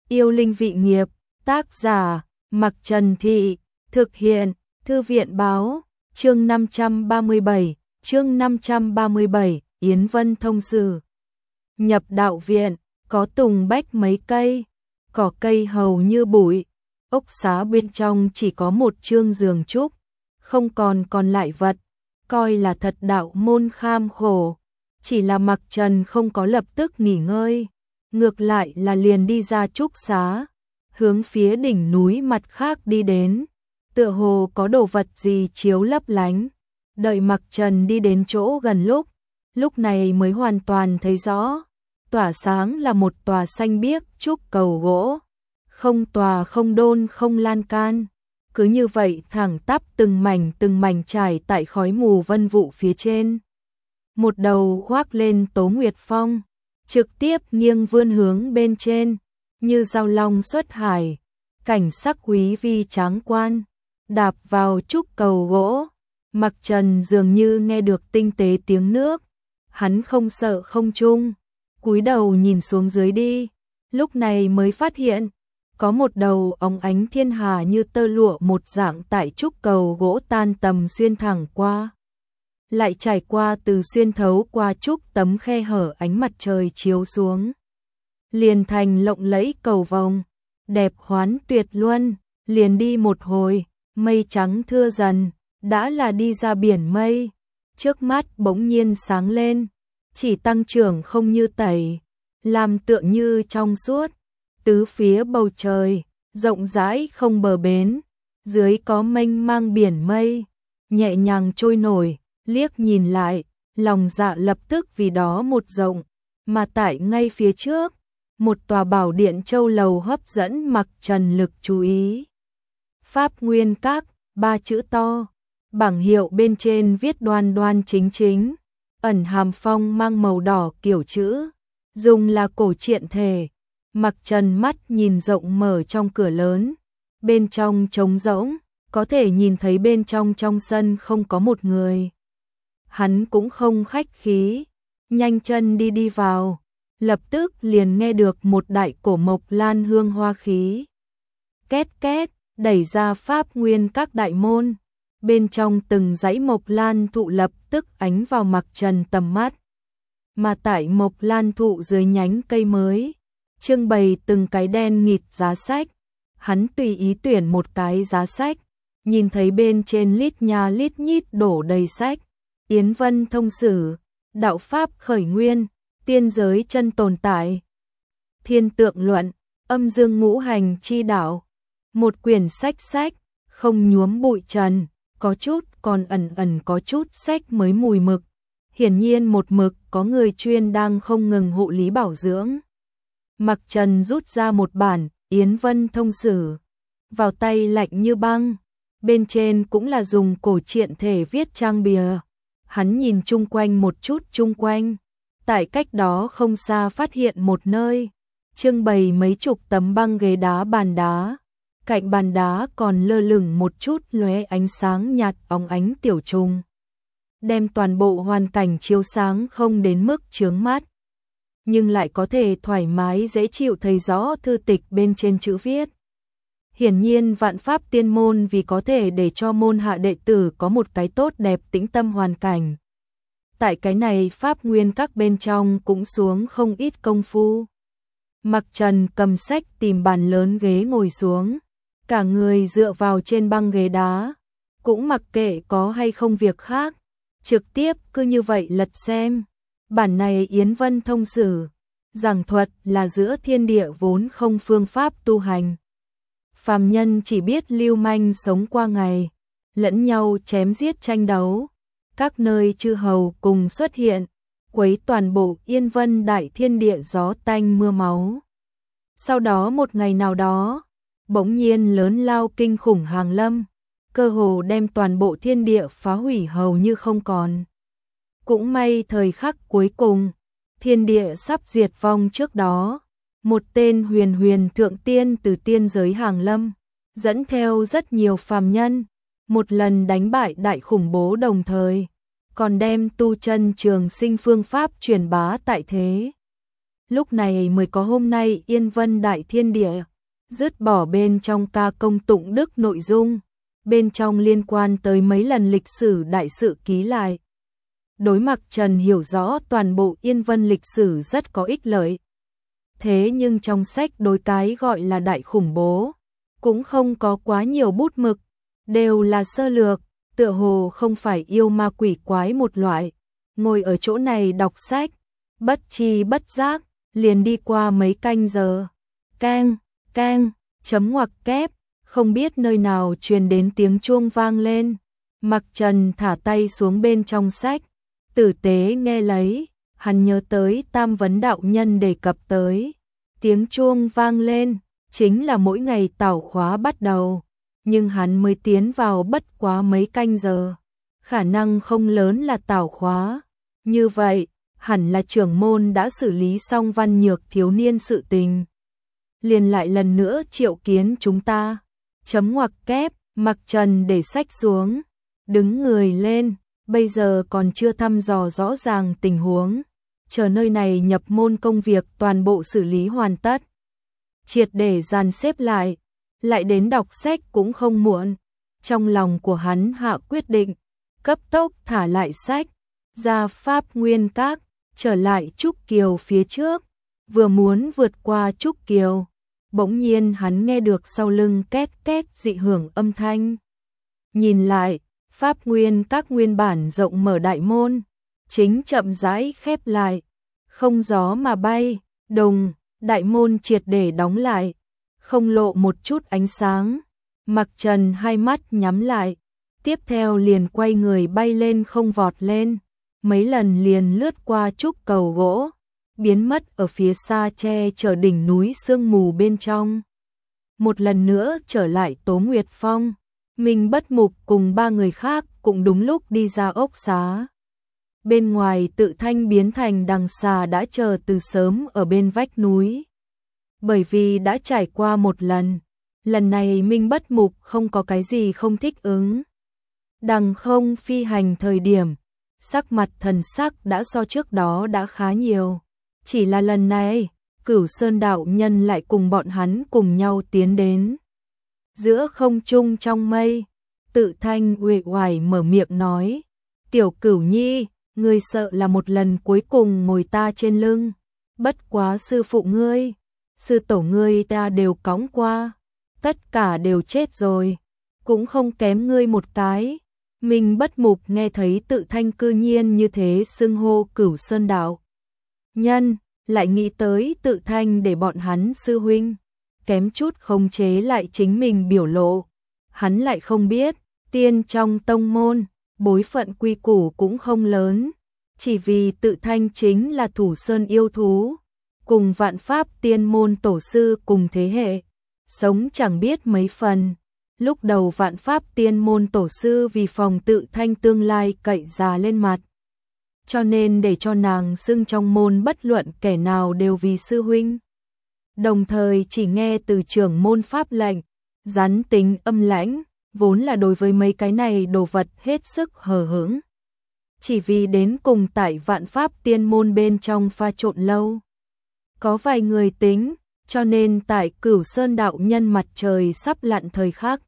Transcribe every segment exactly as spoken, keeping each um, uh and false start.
Yêu linh vị nghiệp, tác giả, Mặc Trần Thị, thực hiện, Thư viện báo, chương năm trăm ba mươi bảy, chương năm trăm ba mươi bảy, Yến Vân thông sử. Nhập đạo viện, có tùng bách mấy cây, cỏ cây hầu như bụi, ốc xá bên trong chỉ có một chương giường trúc, không còn còn lại vật, coi là thật đạo môn kham khổ. Chỉ là Mặc Trần không có lập tức nghỉ ngơi, ngược lại là liền đi ra trúc xá, hướng phía đỉnh núi mặt khác đi đến, tựa hồ có đồ vật gì chiếu lấp lánh. Đợi Mặc Trần đi đến chỗ gần lúc, lúc này mới hoàn toàn thấy rõ, tỏa sáng là một tòa xanh biếc trúc cầu gỗ, không tòa không đôn không lan can, cứ như vậy thẳng tắp từng mảnh từng mảnh trải tại khói mù vân vụ phía trên. Một đầu khoác lên tố nguyệt phong, trực tiếp nghiêng vươn hướng bên trên, như dao long xuất hải, cảnh sắc quý vi tráng quan, đạp vào trúc cầu gỗ. Mặc Trần dường như nghe được tinh tế tiếng nước, hắn không sợ không trung, cúi đầu nhìn xuống dưới đi, lúc này mới phát hiện, có một đầu óng ánh thiên hà như tơ lụa một dạng tại trúc cầu gỗ tan tầm xuyên thẳng qua, lại trải qua từ xuyên thấu qua trúc tấm khe hở ánh mặt trời chiếu xuống, liền thành lộng lẫy cầu vồng, đẹp hoán tuyệt luân. Liền đi một hồi, mây trắng thưa dần, đã là đi ra biển mây, trước mắt bỗng nhiên sáng lên, chỉ tăng trưởng không như tẩy, làm tựa như trong suốt, tứ phía bầu trời, rộng rãi không bờ bến, dưới có mênh mang biển mây, nhẹ nhàng trôi nổi, liếc nhìn lại, lòng dạ lập tức vì đó một rộng, mà tại ngay phía trước, một tòa bảo điện châu lầu hấp dẫn Mặc Trần lực chú ý. Pháp Nguyên Các, ba chữ to, bảng hiệu bên trên viết đoan đoan chính chính, ẩn hàm phong mang màu đỏ kiểu chữ, dùng là cổ truyện thể. Mặc Trần mắt nhìn rộng mở trong cửa lớn, bên trong trống rỗng, có thể nhìn thấy bên trong trong sân không có một người. Hắn cũng không khách khí, nhanh chân đi đi vào, lập tức liền nghe được một đại cổ mộc lan hương hoa khí. Két két, đẩy ra Pháp Nguyên Các đại môn, bên trong từng dãy mộc lan thụ lập tức ánh vào Mặc Trần tầm mắt. Mà tại mộc lan thụ dưới nhánh cây mới, trưng bày từng cái đen nghịt giá sách, hắn tùy ý tuyển một cái giá sách, nhìn thấy bên trên lít nha lít nhít đổ đầy sách, Yến Vân thông sử, đạo pháp khởi nguyên, tiên giới chân tồn tại, thiên tượng luận, âm dương ngũ hành chi đạo, một quyển sách sách, không nhuốm bụi trần, có chút còn ẩn ẩn có chút sách mới mùi mực, hiển nhiên một mực có người chuyên đang không ngừng hộ lý bảo dưỡng. Mặc Trần rút ra một bản Yến Vân thông sử, vào tay lạnh như băng, bên trên cũng là dùng cổ truyện thể viết trang bìa. Hắn nhìn chung quanh một chút chung quanh, tại cách đó không xa phát hiện một nơi, trưng bày mấy chục tấm băng ghế đá bàn đá, cạnh bàn đá còn lơ lửng một chút lóe ánh sáng nhạt óng ánh tiểu trùng, đem toàn bộ hoàn cảnh chiếu sáng không đến mức chướng mắt, nhưng lại có thể thoải mái dễ chịu thấy rõ thư tịch bên trên chữ viết. Hiển nhiên Vạn Pháp Tiên môn vì có thể để cho môn hạ đệ tử có một cái tốt đẹp tĩnh tâm hoàn cảnh. Tại cái này Pháp Nguyên Các bên trong cũng xuống không ít công phu. Mặc Trần cầm sách tìm bàn lớn ghế ngồi xuống, cả người dựa vào trên băng ghế đá, cũng mặc kệ có hay không việc khác, trực tiếp cứ như vậy lật xem. Bản này Yến Vân thông sử, giảng thuật là giữa thiên địa vốn không phương pháp tu hành. Phàm nhân chỉ biết lưu manh sống qua ngày, lẫn nhau chém giết tranh đấu, các nơi chư hầu cùng xuất hiện, quấy toàn bộ yên vân đại thiên địa gió tanh mưa máu. Sau đó một ngày nào đó, bỗng nhiên lớn lao kinh khủng hàng lâm, cơ hồ đem toàn bộ thiên địa phá hủy hầu như không còn. Cũng may thời khắc cuối cùng, thiên địa sắp diệt vong trước đó, một tên huyền huyền thượng tiên từ tiên giới hàng lâm, dẫn theo rất nhiều phàm nhân, một lần đánh bại đại khủng bố đồng thời, còn đem tu chân trường sinh phương pháp truyền bá tại thế. Lúc này mới có hôm nay Yên Vân Đại Thiên Địa, dứt bỏ bên trong ca công tụng đức nội dung, bên trong liên quan tới mấy lần lịch sử đại sự ký lại. Đối Mạc Trần hiểu rõ toàn bộ Yên Vân lịch sử rất có ích lợi. Thế nhưng trong sách đối cái gọi là đại khủng bố, cũng không có quá nhiều bút mực, đều là sơ lược, tựa hồ không phải yêu ma quỷ quái một loại. Ngồi ở chỗ này đọc sách, bất chi bất giác, liền đi qua mấy canh giờ. Keng, keng, chấm ngoặc kép, không biết nơi nào truyền đến tiếng chuông vang lên. Mạc Trần thả tay xuống bên trong sách, tử tế nghe lấy, hắn nhớ tới Tam Vấn đạo nhân đề cập tới. Tiếng chuông vang lên, chính là mỗi ngày tảo khóa bắt đầu, nhưng hắn mới tiến vào bất quá mấy canh giờ. Khả năng không lớn là tảo khóa. Như vậy, hẳn là trưởng môn đã xử lý xong Văn Nhược thiếu niên sự tình. Liền lại lần nữa triệu kiến chúng ta. Chấm ngoặc kép, Mạc Trần để sách xuống, đứng người lên, bây giờ còn chưa thăm dò rõ ràng tình huống. Chờ nơi này nhập môn công việc toàn bộ xử lý hoàn tất. Triệt để dàn xếp lại, lại đến đọc sách cũng không muộn. Trong lòng của hắn hạ quyết định, cấp tốc thả lại sách, ra Pháp Nguyên Các, trở lại Trúc Kiều phía trước, vừa muốn vượt qua Trúc Kiều. Bỗng nhiên hắn nghe được sau lưng két két dị hưởng âm thanh. Nhìn lại, Pháp Nguyên Các nguyên bản rộng mở đại môn, chính chậm rãi khép lại, không gió mà bay, đùng, đại môn triệt để đóng lại, không lộ một chút ánh sáng. Mạc Trần hai mắt nhắm lại, tiếp theo liền quay người bay lên không vọt lên, mấy lần liền lướt qua trúc cầu gỗ, biến mất ở phía xa che chở đỉnh núi sương mù bên trong. Một lần nữa trở lại Tố Nguyệt Phong, Minh Bất Mục cùng ba người khác cũng đúng lúc đi ra ốc xá. Bên ngoài Tự Thanh biến thành đằng xà đã chờ từ sớm ở bên vách núi. Bởi vì đã trải qua một lần, lần này Minh Bất Mục không có cái gì không thích ứng. Đằng không phi hành thời điểm, sắc mặt thần sắc đã so trước đó đã khá nhiều. Chỉ là lần này, Cửu Sơn đạo nhân lại cùng bọn hắn cùng nhau tiến đến. Giữa không trung trong mây, Tự Thanh uể oải mở miệng nói, tiểu Cửu Nhi, ngươi sợ là một lần cuối cùng ngồi ta trên lưng. Bất quá sư phụ ngươi, sư tổ ngươi ta đều cõng qua, tất cả đều chết rồi, cũng không kém ngươi một cái. Minh Bất Mục nghe thấy Tự Thanh cư nhiên như thế xưng hô Cửu Sơn đạo nhân, lại nghĩ tới Tự Thanh để bọn hắn sư huynh, kém chút khống chế lại chính mình biểu lộ. Hắn lại không biết, tiên trong tông môn, bối phận quy củ cũng không lớn, chỉ vì Tự Thanh chính là thủ sơn yêu thú, cùng Vạn Pháp tiên môn tổ sư cùng thế hệ, sống chẳng biết mấy phần. Lúc đầu Vạn Pháp tiên môn tổ sư vì phòng Tự Thanh tương lai cậy già lên mặt, cho nên để cho nàng xưng trong môn bất luận kẻ nào đều vì sư huynh. Đồng thời chỉ nghe từ trưởng môn pháp lệnh, rắn tính âm lãnh, vốn là đối với mấy cái này đồ vật hết sức hờ hững. Chỉ vì đến cùng tại Vạn Pháp tiên môn bên trong pha trộn lâu, có vài người tính, cho nên tại Cửu Sơn đạo nhân mặt trời sắp lặn thời khắc,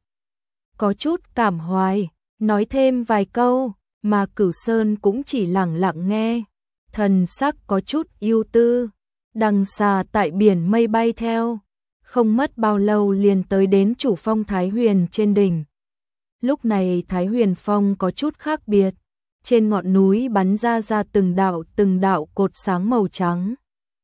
có chút cảm hoài, nói thêm vài câu, mà Cửu Sơn cũng chỉ lặng lặng nghe, thần sắc có chút ưu tư. Đằng xà tại biển mây bay theo, không mất bao lâu liền tới đến chủ phong Thái Huyền trên đỉnh. Lúc này Thái Huyền Phong có chút khác biệt, trên ngọn núi bắn ra ra từng đạo từng đạo cột sáng màu trắng,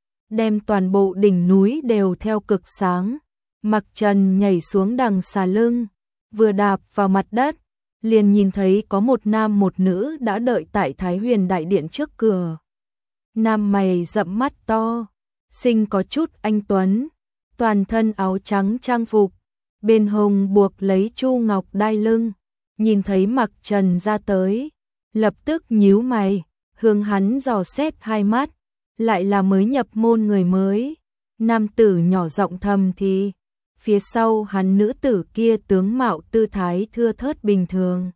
đem toàn bộ đỉnh núi đều theo cực sáng. Mạc Trần nhảy xuống đằng xà lưng, vừa đạp vào mặt đất, liền nhìn thấy có một nam một nữ đã đợi tại Thái Huyền đại điện trước cửa. Nam mày rậm mắt to, sinh có chút anh tuấn, toàn thân áo trắng trang phục, bên hông buộc lấy chu ngọc đai lưng, nhìn thấy Mạc Trần ra tới, lập tức nhíu mày, hướng hắn dò xét hai mắt, lại là mới nhập môn người mới. Nam tử nhỏ giọng thầm thì, phía sau hắn nữ tử kia tướng mạo tư thái thưa thớt bình thường,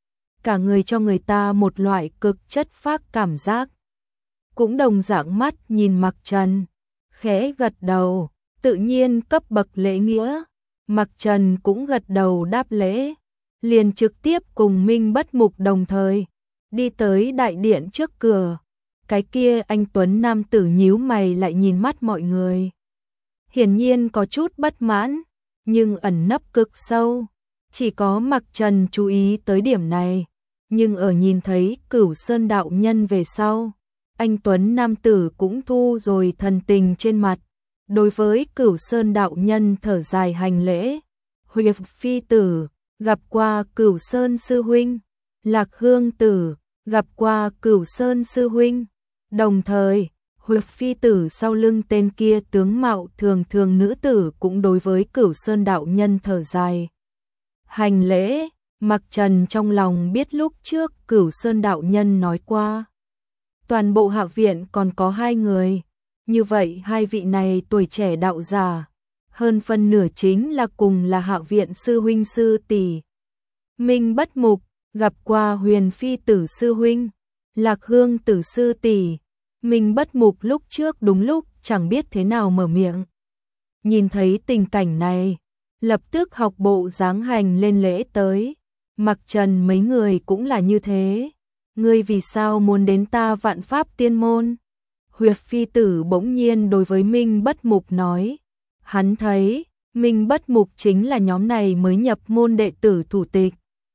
cả người cho người ta một loại cực chất phác cảm giác. Cũng đồng dạng mắt nhìn Mạc Trần, khẽ gật đầu, tự nhiên cấp bậc lễ nghĩa. Mặc Trần cũng gật đầu đáp lễ, liền trực tiếp cùng Minh Bất Mục đồng thời đi tới đại điện trước cửa. Cái kia anh tuấn nam tử nhíu mày lại nhìn mắt mọi người, hiển nhiên có chút bất mãn, nhưng ẩn nấp cực sâu. Chỉ có Mặc Trần chú ý tới điểm này, nhưng ở nhìn thấy Cửu Sơn đạo nhân về sau, anh tuấn nam tử cũng thu rồi thần tình trên mặt, đối với Cửu Sơn đạo nhân thở dài hành lễ. Huyệt phi tử, gặp qua Cửu Sơn sư huynh. Lạc Hương tử, gặp qua Cửu Sơn sư huynh. Đồng thời, Huyệt phi tử sau lưng tên kia tướng mạo thường thường nữ tử cũng đối với Cửu Sơn đạo nhân thở dài hành lễ. Mặc Trần trong lòng biết lúc trước Cửu Sơn đạo nhân nói qua, toàn bộ hạ viện còn có hai người, như vậy hai vị này tuổi trẻ đạo giả, hơn phân nửa chính là cùng là hạ viện sư huynh sư tỷ. Minh Bất Mục, gặp qua Huyền phi tử sư huynh. Lạc Hương tử sư tỷ. Minh Bất Mục lúc trước đúng lúc chẳng biết thế nào mở miệng. Nhìn thấy tình cảnh này, lập tức học bộ dáng hành lên lễ tới. Mặc Trần mấy người cũng là như thế. Ngươi vì sao muốn đến ta Vạn Pháp Tiên Môn? Huyệt phi tử bỗng nhiên đối với Minh Bất Mục nói. Hắn thấy, Minh Bất Mục chính là nhóm này mới nhập môn đệ tử thủ tịch.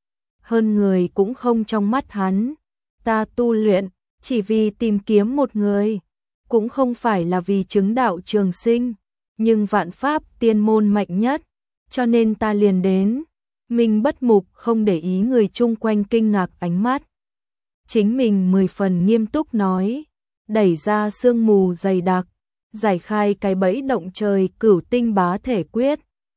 Hơn người cũng không trong mắt hắn. Ta tu luyện, chỉ vì tìm kiếm một người, cũng không phải là vì chứng đạo trường sinh, nhưng Vạn Pháp Tiên Môn mạnh nhất, cho nên ta liền đến. Minh Bất Mục không để ý người chung quanh kinh ngạc ánh mắt. Chính mình mười phần nghiêm túc nói, đẩy ra sương mù dày đặc, giải khai cái bẫy động trời Cửu Tinh Bá Thể Quyết,